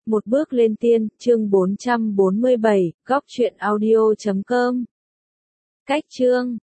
Một bước lên tiên, chương 447, góc truyện audio.com. Cách chương